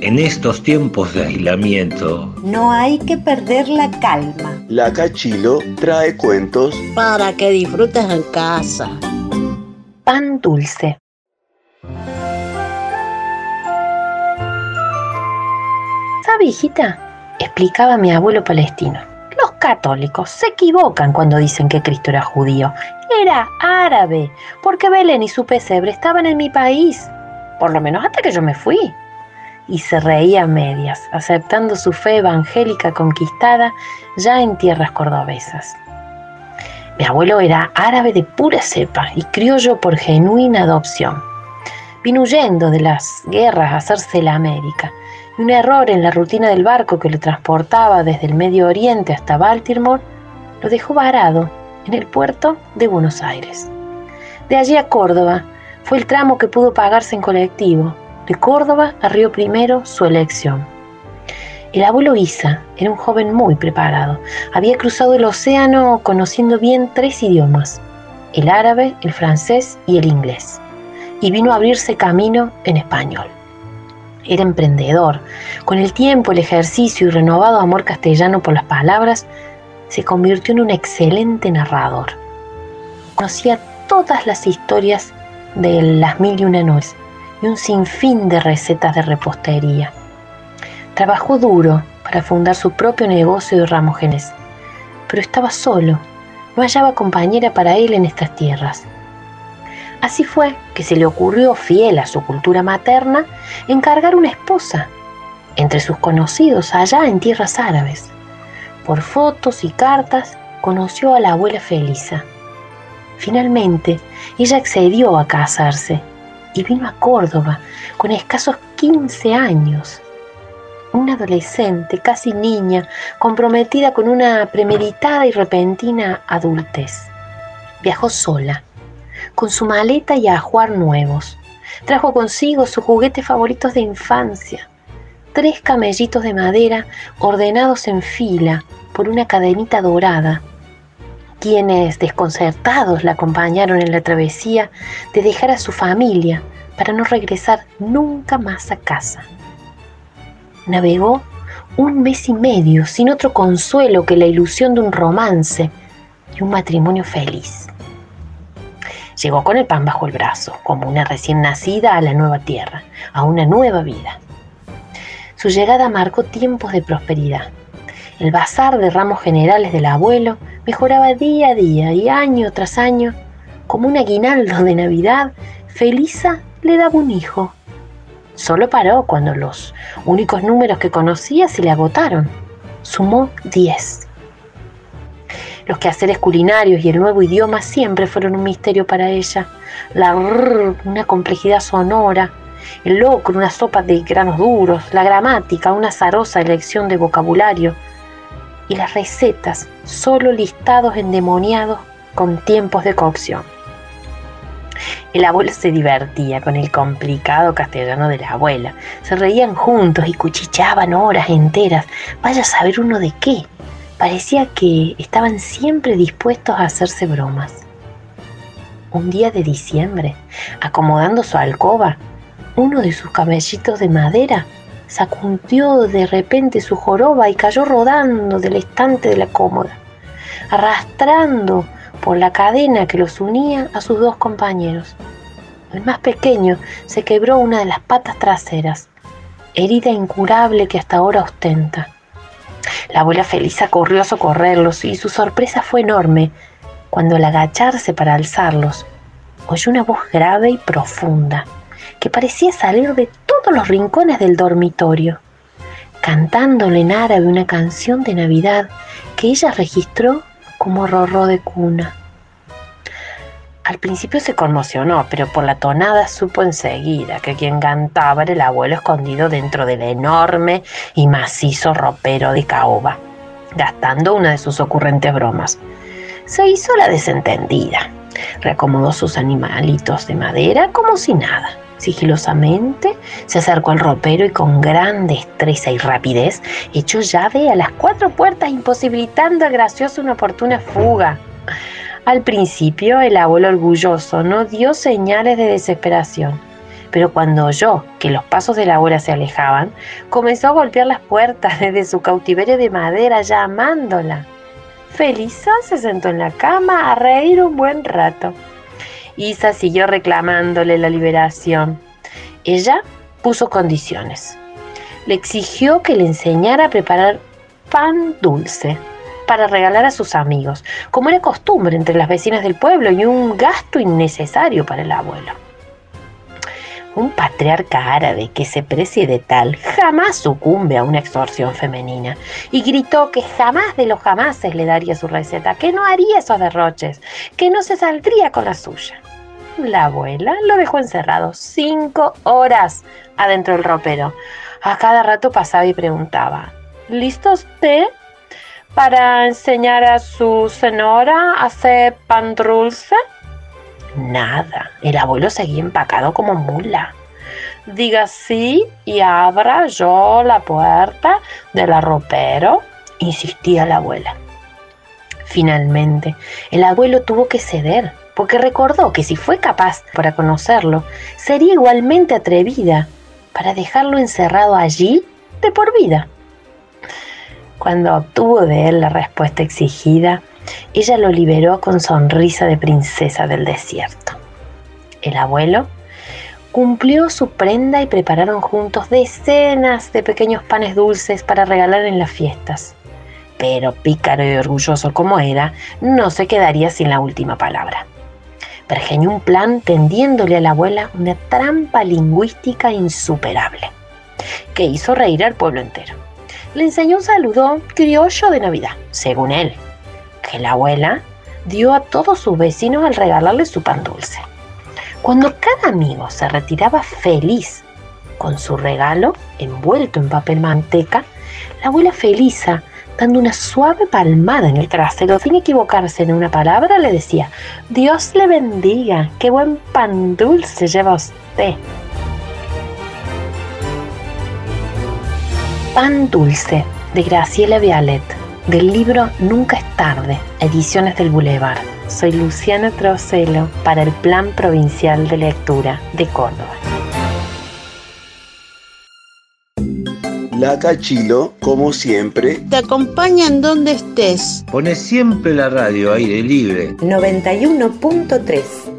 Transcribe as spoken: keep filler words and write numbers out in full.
En estos tiempos de aislamiento, no hay que perder la calma. La Cachilo trae cuentos para que disfrutes en casa. Pan dulce. ¿Sabe, hijita? Explicaba mi abuelo palestino. Los católicos se equivocan cuando dicen que Cristo era judío. Era árabe, porque Belén y su pesebre estaban en mi país, por lo menos hasta que yo me fui. Y se reía a medias, aceptando su fe evangélica conquistada ya en tierras cordobesas. Mi abuelo era árabe de pura cepa y criollo por genuina adopción. Vino huyendo de las guerras a hacerse la América, y un error en la rutina del barco que lo transportaba desde el Medio Oriente hasta Baltimore lo dejó varado en el puerto de Buenos Aires. De allí a Córdoba fue el tramo que pudo pagarse en colectivo. De Córdoba a Río Primero, su elección. El abuelo Isa era un joven muy preparado. Había cruzado el océano conociendo bien tres idiomas: el árabe, el francés y el inglés. Y vino a abrirse camino en español. Era emprendedor. Con el tiempo, el ejercicio y renovado amor castellano por las palabras, se convirtió en un excelente narrador. Conocía todas las historias de las mil y una noches y un sinfín de recetas de repostería. Trabajó duro para fundar su propio negocio de Ramogenes, pero estaba solo, no hallaba compañera para él en estas tierras. Así fue que se le ocurrió, fiel a su cultura materna, encargar una esposa entre sus conocidos allá en tierras árabes. Por fotos y cartas conoció a la abuela Felisa. Finalmente, ella accedió a casarse y vino a Córdoba con escasos quince años. Una adolescente, casi niña, comprometida con una premeditada y repentina adultez. Viajó sola, con su maleta y ajuar nuevos. Trajo consigo sus juguetes favoritos de infancia, tres camellitos de madera ordenados en fila por una cadenita dorada, quienes, desconcertados, la acompañaron en la travesía de dejar a su familia para no regresar nunca más a casa. Navegó un mes y medio sin otro consuelo que la ilusión de un romance y un matrimonio feliz. Llegó con el pan bajo el brazo, como una recién nacida a la nueva tierra, a una nueva vida. Su llegada marcó tiempos de prosperidad. El bazar de ramos generales del abuelo mejoraba día a día y año tras año. Como un aguinaldo de Navidad, Felisa le daba un hijo. Solo paró cuando los únicos números que conocía se le agotaron. Sumó diez. Los quehaceres culinarios y el nuevo idioma siempre fueron un misterio para ella. La rrr, una complejidad sonora. El locro, una sopa de granos duros. La gramática, una azarosa elección de vocabulario. Y las recetas, solo listados endemoniados con tiempos de cocción. El abuelo se divertía con el complicado castellano de la abuela. Se reían juntos y cuchicheaban horas enteras. Vaya a saber uno de qué. Parecía que estaban siempre dispuestos a hacerse bromas. Un día de diciembre, acomodando su alcoba, uno de sus camellitos de madera sacudió de repente su joroba y cayó rodando del estante de la cómoda, arrastrando por la cadena que los unía a sus dos compañeros. El más pequeño se quebró una de las patas traseras, herida incurable que hasta ahora ostenta. La abuela Felisa corrió a socorrerlos y su sorpresa fue enorme cuando, al agacharse para alzarlos, oyó una voz grave y profunda que parecía salir de todos los rincones del dormitorio, cantándole en árabe una canción de Navidad que ella registró como rorró de cuna. Al principio se conmocionó, pero por la tonada supo enseguida que quien cantaba era el abuelo escondido dentro del enorme y macizo ropero de caoba, gastando una de sus ocurrentes bromas. Se hizo la desentendida, reacomodó sus animalitos de madera como si nada. Sigilosamente se acercó al ropero y con gran destreza y rapidez echó llave a las cuatro puertas, imposibilitando al gracioso una oportuna fuga. Al principio el abuelo orgulloso no dio señales de desesperación, pero cuando oyó que los pasos de la abuela se alejaban, comenzó a golpear las puertas desde su cautiverio de madera, llamándola. Felisa se sentó en la cama a reír un buen rato. Isa siguió reclamándole la liberación. Ella puso condiciones. Le exigió que le enseñara a preparar pan dulce para regalar a sus amigos, como era costumbre entre las vecinas del pueblo y un gasto innecesario para el abuelo. Un patriarca árabe que se precie de tal jamás sucumbe a una extorsión femenina, y gritó que jamás de los jamases le daría su receta, que no haría esos derroches, que no se saldría con la suya. La abuela lo dejó encerrado cinco horas adentro del ropero. A cada rato pasaba y preguntaba: ¿listo usted para enseñar a su señora a hacer pan dulce? Nada, el abuelo seguía empacado como mula. Diga sí y abra yo la puerta del ropero, insistía la abuela. Finalmente, el abuelo tuvo que ceder, porque recordó que si fue capaz para conocerlo, sería igualmente atrevida para dejarlo encerrado allí de por vida. Cuando obtuvo de él la respuesta exigida, ella lo liberó con sonrisa de princesa del desierto. El abuelo cumplió su prenda y prepararon juntos decenas de pequeños panes dulces para regalar en las fiestas. Pero pícaro y orgulloso como era, no se quedaría sin la última palabra. Pergeñó un plan tendiéndole a la abuela una trampa lingüística insuperable, que hizo reír al pueblo entero. Le enseñó un saludo criollo de Navidad, según él, que la abuela dio a todos sus vecinos al regalarle su pan dulce. Cuando cada amigo se retiraba feliz con su regalo envuelto en papel manteca, la abuela Felisa, dando una suave palmada en el trasero sin equivocarse en una palabra, le decía: Dios le bendiga, qué buen pan dulce lleva usted. Pan dulce, de Graciela Vialet, del libro Nunca es tarde, Ediciones del Boulevard. Soy Luciana Trocelo para el Plan Provincial de Lectura de Córdoba. La Cachilo, como siempre, te acompaña en donde estés. Pone siempre la radio aire libre. noventa y uno punto tres